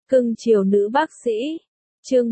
Cưng chiều nữ bác sĩ. Chương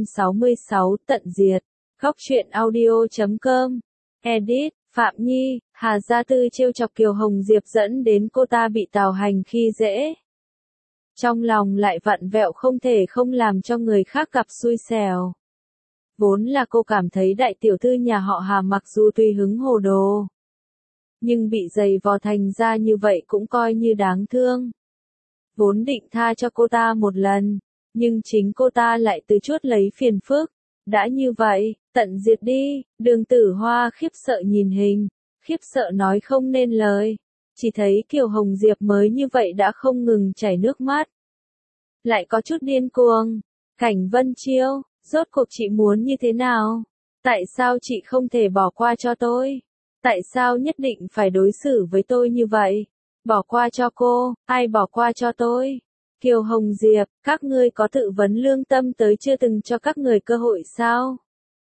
166 tận diệt. Góc truyện audio.com. Edit, Phạm Nhi. Hà Gia Tư trêu chọc Kiều Hồng Diệp dẫn đến cô ta bị Tào Hành khi dễ. Trong lòng lại vặn vẹo không thể không làm cho người khác gặp xui xẻo. Vốn là cô cảm thấy đại tiểu thư nhà họ Hà mặc dù tùy hứng hồ đồ, nhưng bị giày vò thành ra như vậy cũng coi như đáng thương. Vốn định tha cho cô ta một lần, nhưng chính cô ta lại từ chuốt lấy phiền phức. Đã như vậy, tận diệt đi. Đường Tử Hoa khiếp sợ nhìn hình, khiếp sợ nói không nên lời. Chỉ thấy Kiều Hồng Diệp mới như vậy đã không ngừng chảy nước mắt. Lại có chút điên cuồng. Cảnh Vân Chiêu, rốt cuộc chị muốn như thế nào? Tại sao chị không thể bỏ qua cho tôi? Tại sao nhất định phải đối xử với tôi như vậy? Bỏ qua cho cô, ai bỏ qua cho tôi? Kiều Hồng Diệp, các ngươi có tự vấn lương tâm tới chưa từng cho các người cơ hội sao?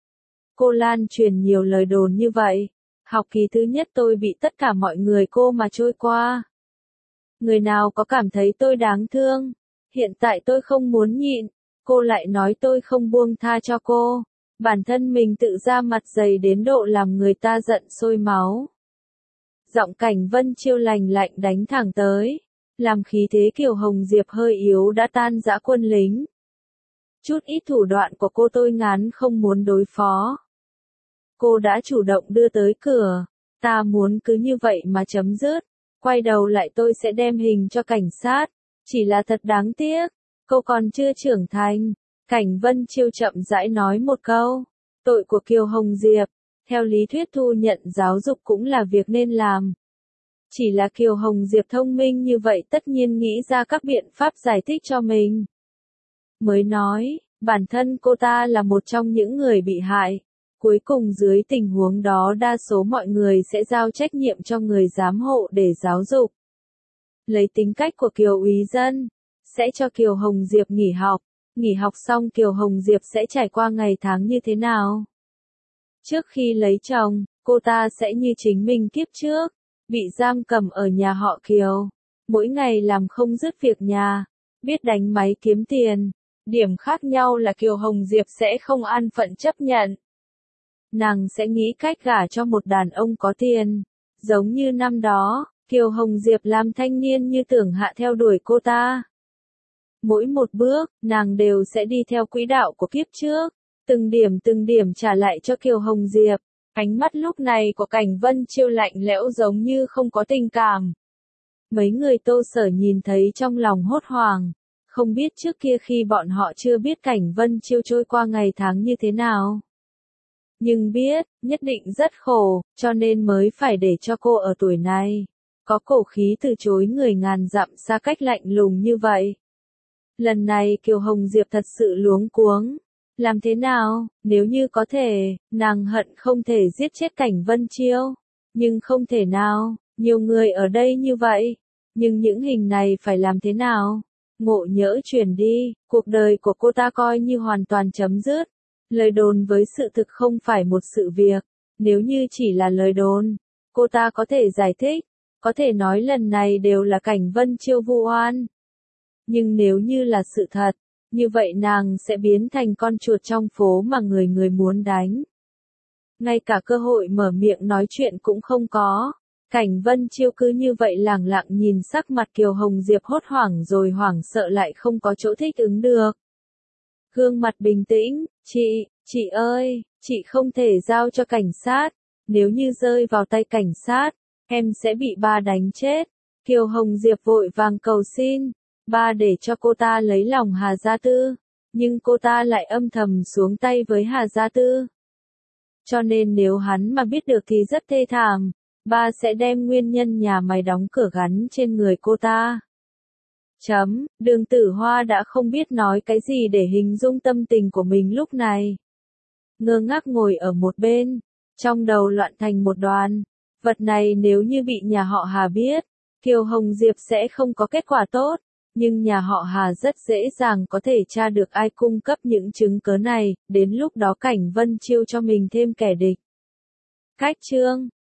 Cô lan truyền nhiều lời đồn như vậy. Học kỳ thứ nhất tôi bị tất cả mọi người cô mà trôi qua. Người nào có cảm thấy tôi đáng thương? Hiện tại tôi không muốn nhịn. Cô lại nói tôi không buông tha cho cô. Bản thân mình tự ra mặt dày đến độ làm người ta giận sôi máu. Giọng Cảnh Vân Chiêu lành lạnh đánh thẳng tới, làm khí thế Kiều Hồng Diệp hơi yếu đã tan rã quân lính. Chút ít thủ đoạn của cô tôi ngán không muốn đối phó. Cô đã chủ động đưa tới cửa, ta muốn cứ như vậy mà chấm dứt, quay đầu lại tôi sẽ đem hình cho cảnh sát, chỉ là thật đáng tiếc, cô còn chưa trưởng thành. Cảnh Vân Chiêu chậm rãi nói một câu, tội của Kiều Hồng Diệp, theo lý thuyết thu nhận giáo dục cũng là việc nên làm. Chỉ là Kiều Hồng Diệp thông minh như vậy tất nhiên nghĩ ra các biện pháp giải thích cho mình. Mới nói, bản thân cô ta là một trong những người bị hại. Cuối cùng dưới tình huống đó đa số mọi người sẽ giao trách nhiệm cho người giám hộ để giáo dục. Lấy tính cách của Kiều Úy Dân, sẽ cho Kiều Hồng Diệp nghỉ học. Nghỉ học xong Kiều Hồng Diệp sẽ trải qua ngày tháng như thế nào? Trước khi lấy chồng, cô ta sẽ như chính mình kiếp trước, bị giam cầm ở nhà họ Kiều, mỗi ngày làm không dứt việc nhà, biết đánh máy kiếm tiền. Điểm khác nhau là Kiều Hồng Diệp sẽ không an phận chấp nhận. Nàng sẽ nghĩ cách gả cho một đàn ông có tiền. Giống như năm đó, Kiều Hồng Diệp làm thanh niên như Tưởng Hạ theo đuổi cô ta. Mỗi một bước, nàng đều sẽ đi theo quỹ đạo của kiếp trước, từng điểm trả lại cho Kiều Hồng Diệp. Ánh mắt lúc này của Cảnh Vân Chiêu lạnh lẽo giống như không có tình cảm. Mấy người Tô Sở nhìn thấy trong lòng hốt hoảng, không biết trước kia khi bọn họ chưa biết Cảnh Vân Chiêu trôi qua ngày tháng như thế nào. Nhưng biết, nhất định rất khổ, cho nên mới phải để cho cô ở tuổi này, có cổ khí từ chối người ngàn dặm xa cách lạnh lùng như vậy. Lần này Kiều Hồng Diệp thật sự luống cuống. Làm thế nào, nếu như có thể, nàng hận không thể giết chết Cảnh Vân Chiêu. Nhưng không thể nào, nhiều người ở đây như vậy. Nhưng những hình này phải làm thế nào? Ngộ nhỡ chuyển đi, cuộc đời của cô ta coi như hoàn toàn chấm dứt. Lời đồn với sự thực không phải một sự việc. Nếu như chỉ là lời đồn, cô ta có thể giải thích, có thể nói lần này đều là Cảnh Vân Chiêu vu oan. Nhưng nếu như là sự thật, như vậy nàng sẽ biến thành con chuột trong phố mà người người muốn đánh. Ngay cả cơ hội mở miệng nói chuyện cũng không có. Cảnh Vân Chiêu cứ như vậy lẳng lặng nhìn sắc mặt Kiều Hồng Diệp hốt hoảng rồi hoảng sợ lại không có chỗ thích ứng được. Gương mặt bình tĩnh, chị ơi, chị không thể giao cho cảnh sát. Nếu như rơi vào tay cảnh sát, em sẽ bị ba đánh chết. Kiều Hồng Diệp vội vàng cầu xin. Ba để cho cô ta lấy lòng Hà Gia Tư, nhưng cô ta lại âm thầm xuống tay với Hà Gia Tư. Cho nên nếu hắn mà biết được thì rất thê thảm, ba sẽ đem nguyên nhân nhà máy đóng cửa gắn trên người cô ta. Đường Tử Hoa đã không biết nói cái gì để hình dung tâm tình của mình lúc này. Ngơ ngác ngồi ở một bên, trong đầu loạn thành một đoàn. Vật này nếu như bị nhà họ Hà biết, Kiều Hồng Diệp sẽ không có kết quả tốt. Nhưng nhà họ Hà rất dễ dàng có thể tra được ai cung cấp những chứng cớ này, đến lúc đó Cảnh Vân Chiêu cho mình thêm kẻ địch. Cách chương